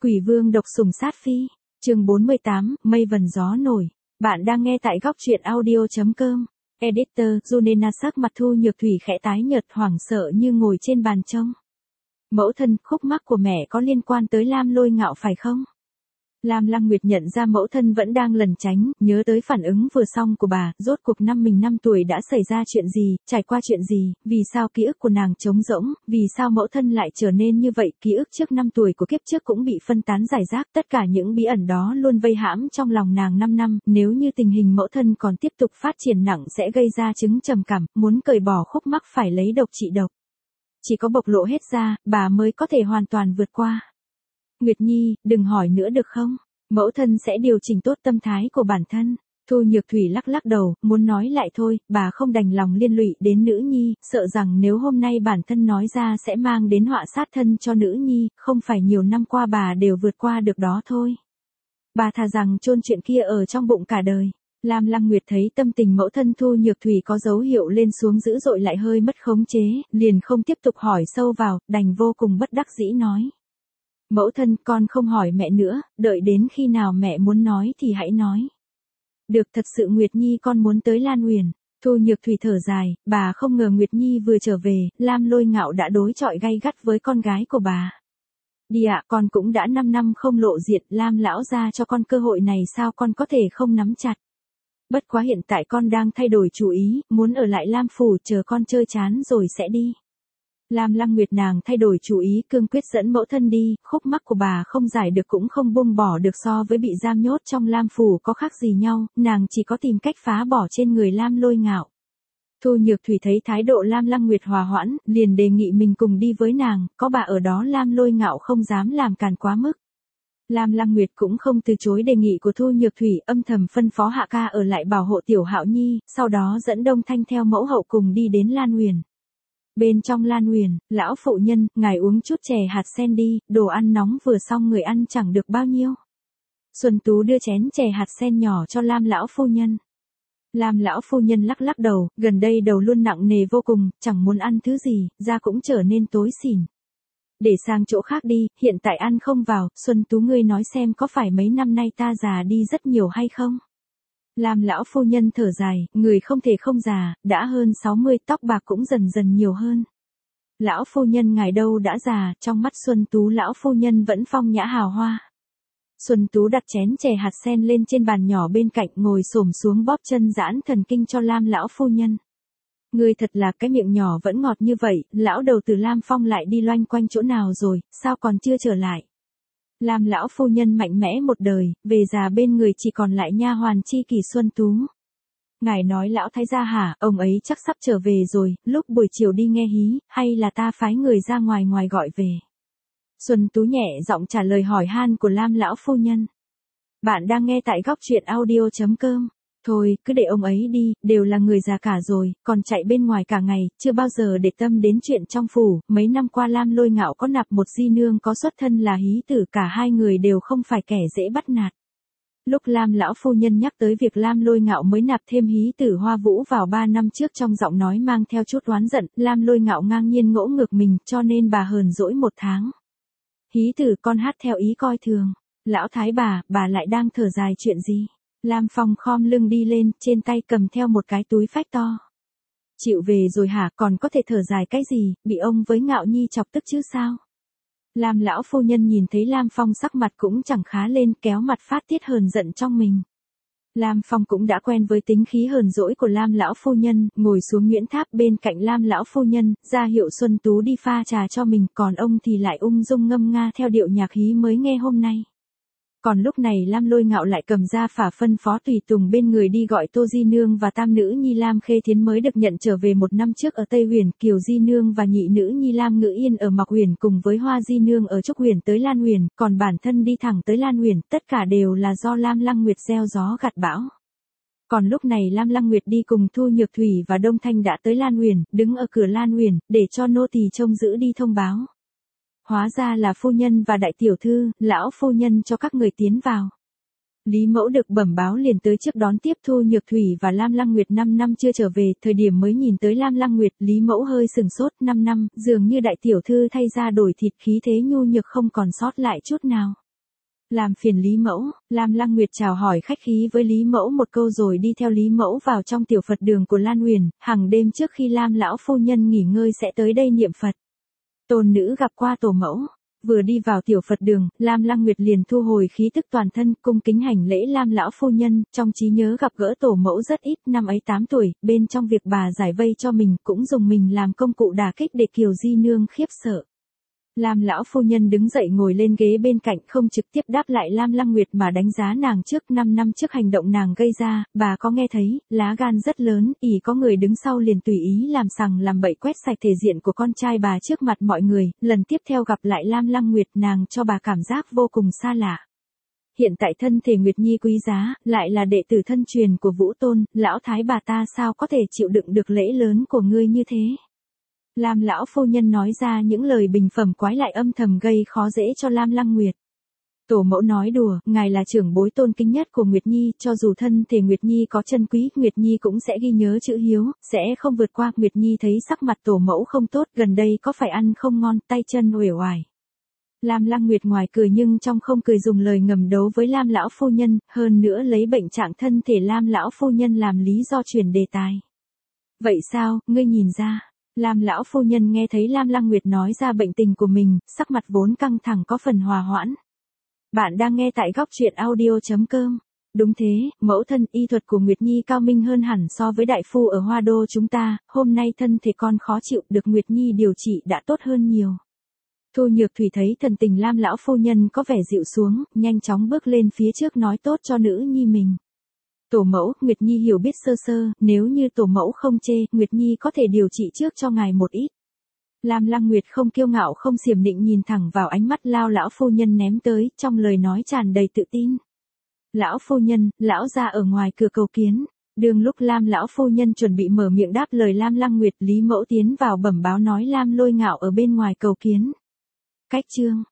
Quỷ vương độc sủng sát phi, chương 48, mây vần gió nổi. Bạn đang nghe tại góc truyện audio.com. Editor, Junena sắc mặt Thu Nhược Thủy khẽ tái nhợt hoảng sợ như ngồi trên bàn trông. Mẫu thân, khúc mắc của mẹ có liên quan tới Lam Lôi Ngạo phải không? Lam Lăng Nguyệt nhận ra mẫu thân vẫn đang lẩn tránh, nhớ tới phản ứng vừa xong của bà, rốt cuộc mình 5 tuổi đã xảy ra chuyện gì, trải qua chuyện gì, vì sao ký ức của nàng trống rỗng, vì sao mẫu thân lại trở nên như vậy, ký ức trước 5 tuổi của kiếp trước cũng bị phân tán rải rác, tất cả những bí ẩn đó luôn vây hãm trong lòng nàng 5 năm, nếu như tình hình mẫu thân còn tiếp tục phát triển nặng sẽ gây ra chứng trầm cảm, muốn cởi bỏ khúc mắc phải lấy độc trị độc. Chỉ có bộc lộ hết ra, bà mới có thể hoàn toàn vượt qua. Nguyệt Nhi, đừng hỏi nữa được không? Mẫu thân sẽ điều chỉnh tốt tâm thái của bản thân. Thu Nhược Thủy lắc lắc đầu, muốn nói lại thôi, bà không đành lòng liên lụy đến nữ nhi, sợ rằng nếu hôm nay bản thân nói ra sẽ mang đến họa sát thân cho nữ nhi, không phải nhiều năm qua bà đều vượt qua được đó thôi. Bà thà rằng chôn chuyện kia ở trong bụng cả đời. Lam Lăng Nguyệt thấy tâm tình mẫu thân Thu Nhược Thủy có dấu hiệu lên xuống dữ dội lại hơi mất khống chế, liền không tiếp tục hỏi sâu vào, đành vô cùng bất đắc dĩ nói. Mẫu thân, con không hỏi mẹ nữa, đợi đến khi nào mẹ muốn nói thì hãy nói. Được, thật sự Nguyệt Nhi con muốn tới Lan Uyển. Thu Nhược Thủy thở dài, bà không ngờ Nguyệt Nhi vừa trở về, Lam Lôi Ngạo đã đối chọi gay gắt với con gái của bà. Đi ạ, con cũng đã 5 năm không lộ diện, Lam lão ra cho con cơ hội này sao con có thể không nắm chặt. Bất quá hiện tại con đang thay đổi chủ ý, muốn ở lại Lam phủ chờ con chơi chán rồi sẽ đi. Lam Lăng Nguyệt nàng thay đổi chủ ý cương quyết dẫn mẫu thân đi, khúc mắc của bà không giải được cũng không buông bỏ được so với bị giam nhốt trong Lam phủ có khác gì nhau, nàng chỉ có tìm cách phá bỏ trên người Lam Lôi Ngạo. Thu Nhược Thủy thấy thái độ Lam Lăng Nguyệt hòa hoãn, liền đề nghị mình cùng đi với nàng, có bà ở đó Lam Lôi Ngạo không dám làm càn quá mức. Lam Lăng Nguyệt cũng không từ chối đề nghị của Thu Nhược Thủy, âm thầm phân phó Hạ Ca ở lại bảo hộ Tiểu Hạo Nhi, sau đó dẫn Đông Thanh theo mẫu hậu cùng đi đến Lan Uyển. Bên trong Lan Uyển, lão phụ nhân, ngài uống chút chè hạt sen đi, đồ ăn nóng vừa xong người ăn chẳng được bao nhiêu. Xuân Tú đưa chén chè hạt sen nhỏ cho Lam lão phu nhân. Lam lão phu nhân lắc lắc đầu, gần đây đầu luôn nặng nề vô cùng, chẳng muốn ăn thứ gì, da cũng trở nên tối xỉn. Để sang chỗ khác đi, hiện tại ăn không vào, Xuân Tú ngươi nói xem có phải mấy năm nay ta già đi rất nhiều hay không? Lam lão phu nhân thở dài, người không thể không già, đã hơn 60, tóc bạc cũng dần dần nhiều hơn. Lão phu nhân ngài đâu đã già, trong mắt Xuân Tú lão phu nhân vẫn phong nhã hào hoa. Xuân Tú đặt chén chè hạt sen lên trên bàn nhỏ bên cạnh, ngồi xổm xuống bóp chân giãn thần kinh cho Lam lão phu nhân. Người thật là cái miệng nhỏ vẫn ngọt như vậy, lão đầu từ Lam Phong lại đi loanh quanh chỗ nào rồi, sao còn chưa trở lại? Lam lão phu nhân mạnh mẽ một đời, về già bên người chỉ còn lại nha hoàn chi kỷ Xuân Tú. Ngài nói lão thái gia hả, ông ấy chắc sắp trở về rồi, lúc buổi chiều đi nghe hí, hay là ta phái người ra ngoài gọi về? Xuân Tú nhẹ giọng trả lời hỏi han của Lam lão phu nhân. Bạn đang nghe tại góc truyện audio.com. Thôi, cứ để ông ấy đi, đều là người già cả rồi, còn chạy bên ngoài cả ngày, chưa bao giờ để tâm đến chuyện trong phủ, mấy năm qua Lam Lôi Ngạo có nạp một di nương có xuất thân là hí tử, cả hai người đều không phải kẻ dễ bắt nạt. Lúc Lam lão phu nhân nhắc tới việc Lam Lôi Ngạo mới nạp thêm hí tử Hoa Vũ vào 3 năm trước trong giọng nói mang theo chút oán giận, Lam Lôi Ngạo ngang nhiên ngỗ ngược mình, cho nên bà hờn dỗi 1 tháng. Hí tử con hát theo ý coi thường. Lão thái bà lại đang thở dài chuyện gì? Lam Phong khom lưng đi lên, trên tay cầm theo một cái túi phách to. Chịu về rồi hả, còn có thể thở dài cái gì, bị ông với Ngạo Nhi chọc tức chứ sao? Lam lão phu nhân nhìn thấy Lam Phong sắc mặt cũng chẳng khá lên, kéo mặt phát tiết hờn giận trong mình. Lam Phong cũng đã quen với tính khí hờn dỗi của Lam lão phu nhân, ngồi xuống Nguyễn Tháp bên cạnh Lam lão phu nhân, ra hiệu Xuân Tú đi pha trà cho mình, còn ông thì lại ung dung ngâm nga theo điệu nhạc hí mới nghe hôm nay. Còn lúc này Lam Lôi Ngạo lại cầm ra phả phân phó tùy tùng bên người đi gọi Tô Di Nương và tam nữ nhi Lam Khê Thiến mới được nhận trở về 1 năm trước ở Tây Huyền, Kiều Di Nương và nhị nữ nhi Lam Ngữ Yên ở Mạc Huyền cùng với Hoa Di Nương ở Trúc Huyền tới Lan Huyền, còn bản thân đi thẳng tới Lan Huyền, tất cả đều là do Lam Lăng Nguyệt gieo gió gặt bão. Còn lúc này Lam Lăng Nguyệt đi cùng Thu Nhược Thủy và Đông Thanh đã tới Lan Huyền, đứng ở cửa Lan Huyền, để cho nô tỳ trông giữ đi thông báo. Hóa ra là phu nhân và đại tiểu thư, lão phu nhân cho các người tiến vào. Lý Mẫu được bẩm báo liền tới trước đón tiếp Thu Nhược Thủy và Lam Lăng Nguyệt 5 năm chưa trở về, thời điểm mới nhìn tới Lam Lăng Nguyệt, Lý Mẫu hơi sừng sốt, 5 năm, dường như đại tiểu thư thay da đổi thịt, khí thế nhu nhược không còn sót lại chút nào. Làm phiền Lý Mẫu, Lam Lăng Nguyệt chào hỏi khách khí với Lý Mẫu một câu rồi đi theo Lý Mẫu vào trong tiểu Phật đường của Lan Huyền, hàng đêm trước khi Lam lão phu nhân nghỉ ngơi sẽ tới đây niệm Phật. Tôn nữ gặp qua tổ mẫu, vừa đi vào tiểu Phật đường, Lam Lăng Nguyệt liền thu hồi khí tức toàn thân, cung kính hành lễ Lam lão phu nhân, trong trí nhớ gặp gỡ tổ mẫu rất ít, năm ấy 8 tuổi, bên trong việc bà giải vây cho mình, cũng dùng mình làm công cụ đả kích để Kiều Di nương khiếp sợ. Lam lão phu nhân đứng dậy ngồi lên ghế bên cạnh, không trực tiếp đáp lại Lam Lăng Nguyệt mà đánh giá nàng trước 5 năm trước hành động nàng gây ra, bà có nghe thấy, lá gan rất lớn, ỷ có người đứng sau liền tùy ý làm sằng làm bậy quét sạch thể diện của con trai bà trước mặt mọi người, lần tiếp theo gặp lại Lam Lăng Nguyệt nàng cho bà cảm giác vô cùng xa lạ. Hiện tại thân thể Nguyệt Nhi quý giá, lại là đệ tử thân truyền của Vũ Tôn, lão thái bà ta sao có thể chịu đựng được lễ lớn của ngươi như thế? Lam lão phu nhân nói ra những lời bình phẩm quái lại âm thầm gây khó dễ cho Lam Lăng Nguyệt. Tổ mẫu nói đùa, ngài là trưởng bối tôn kính nhất của Nguyệt Nhi, cho dù thân thể Nguyệt Nhi có chân quý, Nguyệt Nhi cũng sẽ ghi nhớ chữ hiếu, sẽ không vượt qua. Nguyệt Nhi thấy sắc mặt tổ mẫu không tốt, gần đây có phải ăn không ngon, tay chân uể oải. Lam Lăng Nguyệt ngoài cười nhưng trong không cười, dùng lời ngầm đấu với Lam lão phu nhân, hơn nữa lấy bệnh trạng thân thể Lam lão phu nhân làm lý do chuyển đề tài. Vậy sao, ngươi nhìn ra? Lam lão phu nhân nghe thấy Lam Lăng Nguyệt nói ra bệnh tình của mình, sắc mặt vốn căng thẳng có phần hòa hoãn. Bạn đang nghe tại góc truyện audio.com. Đúng thế, mẫu thân, y thuật của Nguyệt Nhi cao minh hơn hẳn so với đại phu ở Hoa Đô chúng ta, hôm nay thân thể con khó chịu, được Nguyệt Nhi điều trị đã tốt hơn nhiều. Thu Nhược Thủy thấy thần tình Lam lão phu nhân có vẻ dịu xuống, nhanh chóng bước lên phía trước nói tốt cho nữ nhi mình. Tổ mẫu, Nguyệt Nhi hiểu biết sơ sơ, nếu như tổ mẫu không chê, Nguyệt Nhi có thể điều trị trước cho ngài một ít. Lam Lăng Nguyệt không kiêu ngạo không xiểm nịnh, nhìn thẳng vào ánh mắt lão phu nhân ném tới, trong lời nói tràn đầy tự tin. Lão phu nhân, lão ra ở ngoài cửa cầu kiến. Đường lúc Lam lão phu nhân chuẩn bị mở miệng đáp lời Lam Lăng Nguyệt, Lý Mẫu tiến vào bẩm báo nói Lam Lôi Ngạo ở bên ngoài cầu kiến. Cách chương